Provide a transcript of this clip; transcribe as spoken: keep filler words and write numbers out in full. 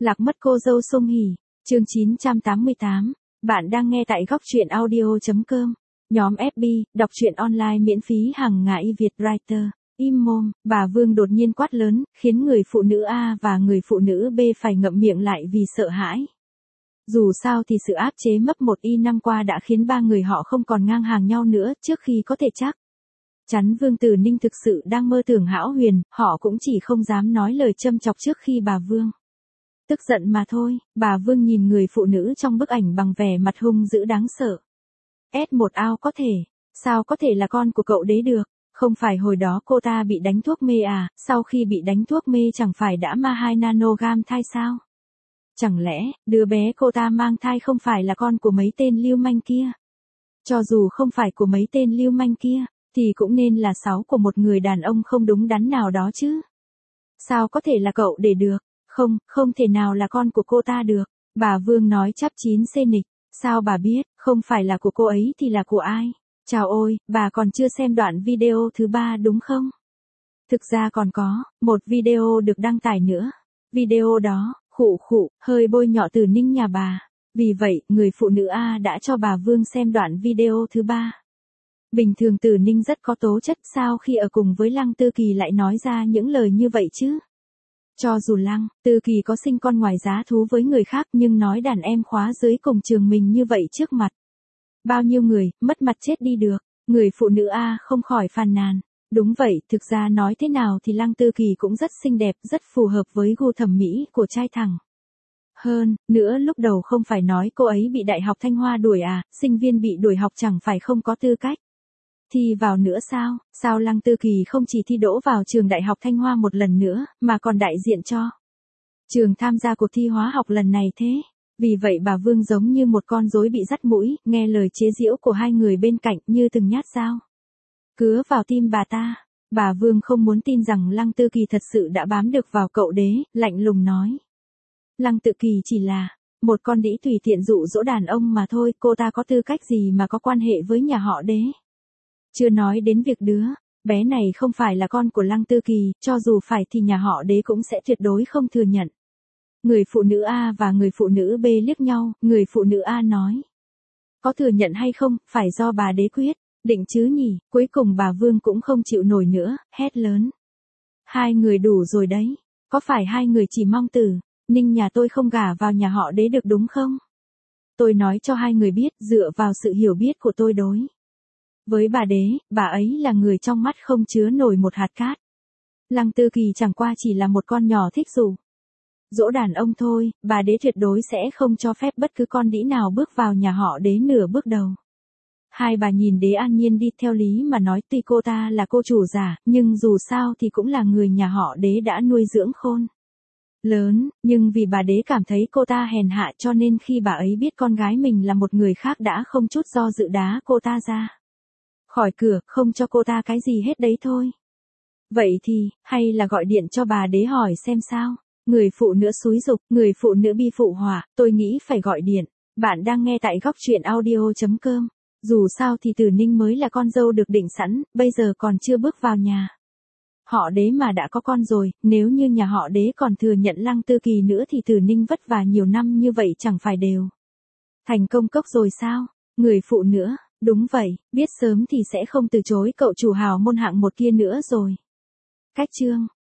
Lạc mất cô dâu Song Hỷ, chương chín trăm tám mươi tám. Bạn đang nghe tại góc truyện audio chấm com. Nhóm ép bê, đọc truyện online miễn phí hàng ngày Việt Writer. Im mồm, bà Vương đột nhiên quát lớn, khiến người phụ nữ A và người phụ nữ B phải ngậm miệng lại vì sợ hãi. Dù sao thì sự áp chế mấp một y năm qua đã khiến ba người họ không còn ngang hàng nhau nữa trước khi có thể chắc. Chắn Vương Tử Ninh thực sự đang mơ tưởng hão huyền, họ cũng chỉ không dám nói lời châm chọc trước khi bà Vương tức giận mà thôi. Bà Vương nhìn người phụ nữ trong bức ảnh bằng vẻ mặt hung dữ đáng sợ. ét một ao có thể, sao có thể là con của cậu đế được, không phải hồi đó cô ta bị đánh thuốc mê à, sau khi bị đánh thuốc mê chẳng phải đã ma hai nanogam thai sao? Chẳng lẽ, đứa bé cô ta mang thai không phải là con của mấy tên lưu manh kia? Cho dù không phải của mấy tên lưu manh kia, thì cũng nên là sáu của một người đàn ông không đúng đắn nào đó chứ. Sao có thể là cậu để được? Không, không thể nào là con của cô ta được. Bà Vương nói chắp chín xê nịch. Sao bà biết, không phải là của cô ấy thì là của ai? Chào ôi, bà còn chưa xem đoạn video thứ ba đúng không? Thực ra còn có, một video được đăng tải nữa. Video đó, khụ khụ, hơi bôi nhọ Tử Ninh nhà bà. Vì vậy, người phụ nữ A đã cho bà Vương xem đoạn video thứ ba. Bình thường Tử Ninh rất có tố chất, sao khi ở cùng với Lăng Tư Kỳ lại nói ra những lời như vậy chứ? Cho dù Lăng Tư Kỳ có sinh con ngoài giá thú với người khác nhưng nói đàn em khóa dưới cùng trường mình như vậy trước mặt bao nhiêu người, mất mặt chết đi được. Người phụ nữ A không khỏi phàn nàn. Đúng vậy, thực ra nói thế nào thì Lăng Tư Kỳ cũng rất xinh đẹp, rất phù hợp với gu thẩm mỹ của trai thẳng. Hơn nữa lúc đầu không phải nói cô ấy bị Đại học Thanh Hoa đuổi à, sinh viên bị đuổi học chẳng phải không có tư cách thi vào nữa sao? Sao Lăng Tư Kỳ không chỉ thi đỗ vào trường Đại học Thanh Hoa một lần nữa, mà còn đại diện cho trường tham gia cuộc thi hóa học lần này thế? Vì vậy bà Vương giống như một con rối bị dắt mũi, nghe lời chế giễu của hai người bên cạnh như từng nhát dao cứa vào tim bà ta. Bà Vương không muốn tin rằng Lăng Tư Kỳ thật sự đã bám được vào cậu đế, lạnh lùng nói. Lăng Tự Kỳ chỉ là một con đĩ tùy tiện dụ dỗ đàn ông mà thôi, cô ta có tư cách gì mà có quan hệ với nhà họ đế? Chưa nói đến việc đứa bé này không phải là con của Lăng Tư Kỳ, cho dù phải thì nhà họ đế cũng sẽ tuyệt đối không thừa nhận. Người phụ nữ A và người phụ nữ B liếc nhau, người phụ nữ A nói. Có thừa nhận hay không, phải do bà đế quyết định chứ nhỉ. Cuối cùng bà Vương cũng không chịu nổi nữa, hét lớn. Hai người đủ rồi đấy, có phải hai người chỉ mong Tử Ninh nhà tôi không gả vào nhà họ đế được đúng không? Tôi nói cho hai người biết, dựa vào sự hiểu biết của tôi đối với bà đế, bà ấy là người trong mắt không chứa nổi một hạt cát. Lăng Tư Kỳ chẳng qua chỉ là một con nhỏ thích dụ dỗ đàn ông thôi, bà đế tuyệt đối sẽ không cho phép bất cứ con đĩ nào bước vào nhà họ đế nửa bước đầu. Hai bà nhìn Đế An Nhiên đi, theo lý mà nói tuy cô ta là cô chủ giả, nhưng dù sao thì cũng là người nhà họ đế đã nuôi dưỡng khôn lớn, nhưng vì bà đế cảm thấy cô ta hèn hạ cho nên khi bà ấy biết con gái mình là một người khác đã không chút do dự đá cô ta ra khỏi cửa, không cho cô ta cái gì hết đấy thôi. Vậy thì, hay là gọi điện cho bà đế hỏi xem sao? Người phụ nữ xúi giục, người phụ nữ bi phụ họa, tôi nghĩ phải gọi điện. Bạn đang nghe tại góc truyện audio chấm com. Dù sao thì Tử Ninh mới là con dâu được định sẵn, bây giờ còn chưa bước vào nhà họ đế mà đã có con rồi, nếu như nhà họ đế còn thừa nhận Lăng Tư Kỳ nữa thì Tử Ninh vất vả nhiều năm như vậy chẳng phải đều thành công cốc rồi sao? Người phụ nữ, đúng vậy, biết sớm thì sẽ không từ chối cậu chủ hào môn hạng một kia nữa rồi. Cách chương